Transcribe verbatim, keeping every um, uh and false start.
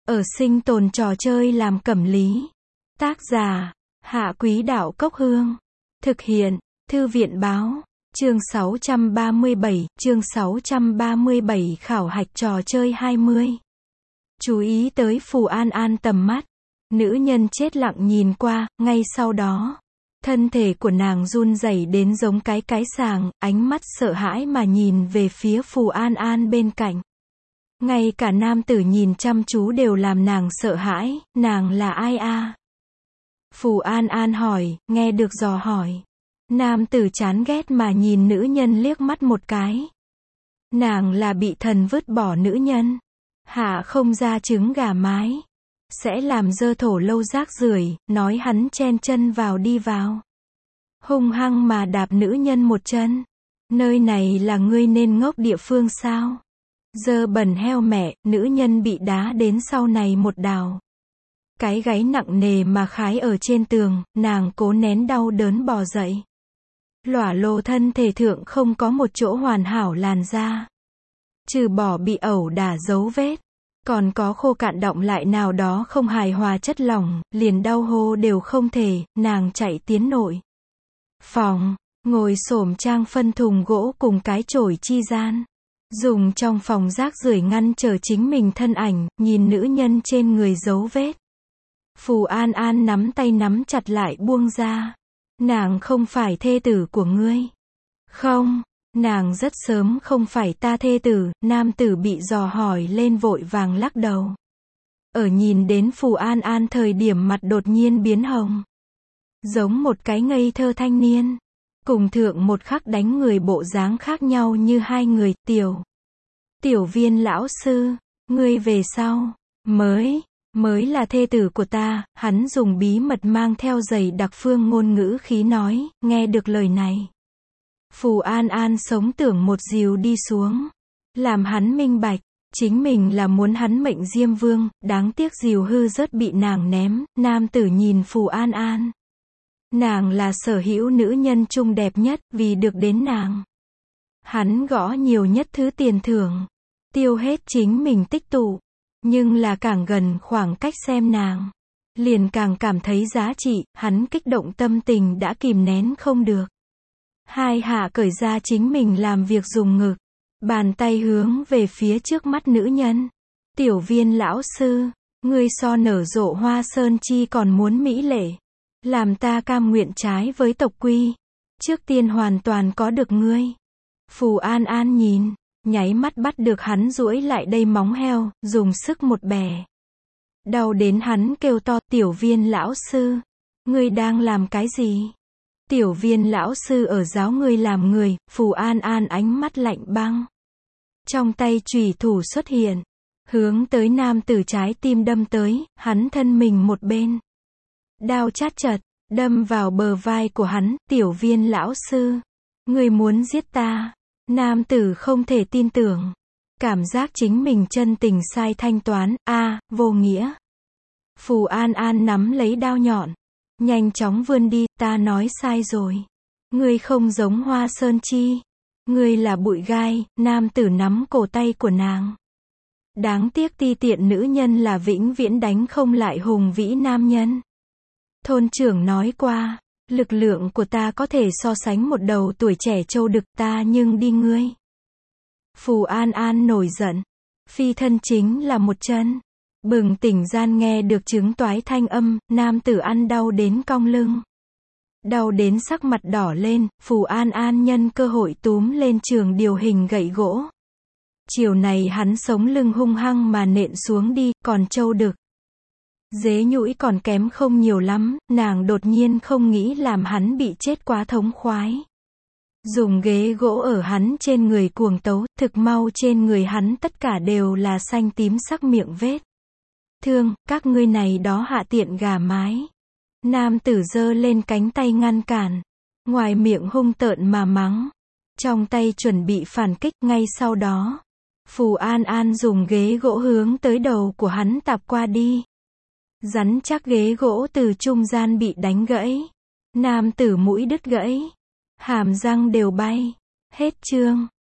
Ở sinh tồn trò chơi làm cẩm lý. Tác giả, Hạ Quý Đạo Cốc Hương. Thực hiện, Thư viện Báo. Chương sáu trăm ba mươi bảy, chương sáu trăm ba mươi bảy khảo hạch trò chơi hai mươi. Chú ý tới Phù An An tầm mắt. Nữ nhân chết lặng nhìn qua, ngay sau đó. Thân thể của nàng run rẩy đến giống cái cái sàng, ánh mắt sợ hãi mà nhìn về phía Phù An An bên cạnh. Ngay cả nam tử nhìn chăm chú đều làm nàng sợ hãi, nàng là ai a? Phù An An hỏi, nghe được dò hỏi. Nam tử chán ghét mà nhìn nữ nhân liếc mắt một cái. Nàng là bị thần vứt bỏ nữ nhân. Hạ không ra trứng gà mái. Sẽ làm dơ thổ lâu rác rưởi, nói hắn chen chân vào đi vào. Hung hăng mà đạp nữ nhân một chân. Nơi này là ngươi nên ngốc địa phương sao? Dơ bẩn heo mẹ, nữ nhân bị đá đến sau này một đào. Cái gáy nặng nề mà khái ở trên tường, nàng cố nén đau đớn bò dậy. Lỏa lồ thân thể thượng không có một chỗ hoàn hảo làn da. Trừ bỏ bị ẩu đả dấu vết. Còn có khô cạn đọng lại nào đó không hài hòa chất lỏng, liền đau hô đều không thể, nàng chạy tiến nội. Phòng, ngồi xổm trang phân thùng gỗ cùng cái chổi chi gian. Dùng trong phòng rác rưởi ngăn trở chính mình thân ảnh, nhìn nữ nhân trên người dấu vết. Phù An An nắm tay nắm chặt lại buông ra. Nàng không phải thê tử của ngươi. Không, nàng rất sớm không phải ta thê tử, nam tử bị dò hỏi lên vội vàng lắc đầu. Ở nhìn đến Phù An An thời điểm mặt đột nhiên biến hồng. Giống một cái ngây thơ thanh niên. Cùng thượng một khắc đánh người bộ dáng khác nhau như hai người, tiểu. Tiểu Viên lão sư, ngươi về sau, mới, mới là thê tử của ta, hắn dùng bí mật mang theo dày đặc phương ngôn ngữ khí nói, nghe được lời này. Phù An An sống tưởng một dìu đi xuống. Làm hắn minh bạch, chính mình là muốn hắn mệnh Diêm Vương, đáng tiếc dìu hư rớt bị nàng ném, nam tử nhìn Phù An An. Nàng là sở hữu nữ nhân trung đẹp nhất, vì được đến nàng. Hắn gõ nhiều nhất thứ tiền thưởng, tiêu hết chính mình tích tụ, nhưng là càng gần khoảng cách xem nàng, liền càng cảm thấy giá trị, hắn kích động tâm tình đã kìm nén không được. Hai hạ cởi ra chính mình làm việc dùng ngực, bàn tay hướng về phía trước mắt nữ nhân. Tiểu Viên lão sư, ngươi so nở rộ hoa sơn chi còn muốn mỹ lệ. Làm ta cam nguyện trái với tộc quy. Trước tiên hoàn toàn có được ngươi. Phù An An nhìn, nháy mắt bắt được hắn duỗi lại đây móng heo, dùng sức một bẻ. Đau đến hắn kêu to, Tiểu Viên lão sư, ngươi đang làm cái gì? Tiểu Viên lão sư ở giáo ngươi làm người. Phù An An ánh mắt lạnh băng. Trong tay chùy thủ xuất hiện, hướng tới nam tử trái tim đâm tới, hắn thân mình một bên. Đao chát chật, đâm vào bờ vai của hắn, Tiểu Viên lão sư. Ngươi muốn giết ta. Nam tử không thể tin tưởng. Cảm giác chính mình chân tình sai thanh toán, a à, vô nghĩa. Phù An An nắm lấy đao nhọn. Nhanh chóng vươn đi, ta nói sai rồi. Ngươi không giống Hoa Sơn Chi. Ngươi là bụi gai, nam tử nắm cổ tay của nàng. Đáng tiếc ti tiện nữ nhân là vĩnh viễn đánh không lại hùng vĩ nam nhân. Thôn trưởng nói qua, lực lượng của ta có thể so sánh một đầu tuổi trẻ trâu đực ta nhưng đi ngươi. Phù An An nổi giận. Phi thân chính là một chân. Bừng tỉnh gian nghe được trứng toái thanh âm, nam tử ăn đau đến cong lưng. Đau đến sắc mặt đỏ lên, Phù An An nhân cơ hội túm lên trường điều hình gậy gỗ. Chiều này hắn sống lưng hung hăng mà nện xuống đi, còn trâu đực. Dế nhũi còn kém không nhiều lắm, nàng đột nhiên không nghĩ làm hắn bị chết quá thống khoái. Dùng ghế gỗ ở hắn trên người cuồng tấu, thực mau trên người hắn tất cả đều là xanh tím sắc miệng vết. Thương, các ngươi này đó hạ tiện gà mái. Nam tử giơ lên cánh tay ngăn cản. Ngoài miệng hung tợn mà mắng. Trong tay chuẩn bị phản kích, ngay sau đó. Phù An An dùng ghế gỗ hướng tới đầu của hắn tạp qua đi. Rắn chắc ghế gỗ từ trung gian bị đánh gãy. Nam tử mũi đứt gãy. Hàm răng đều bay. Hết chương.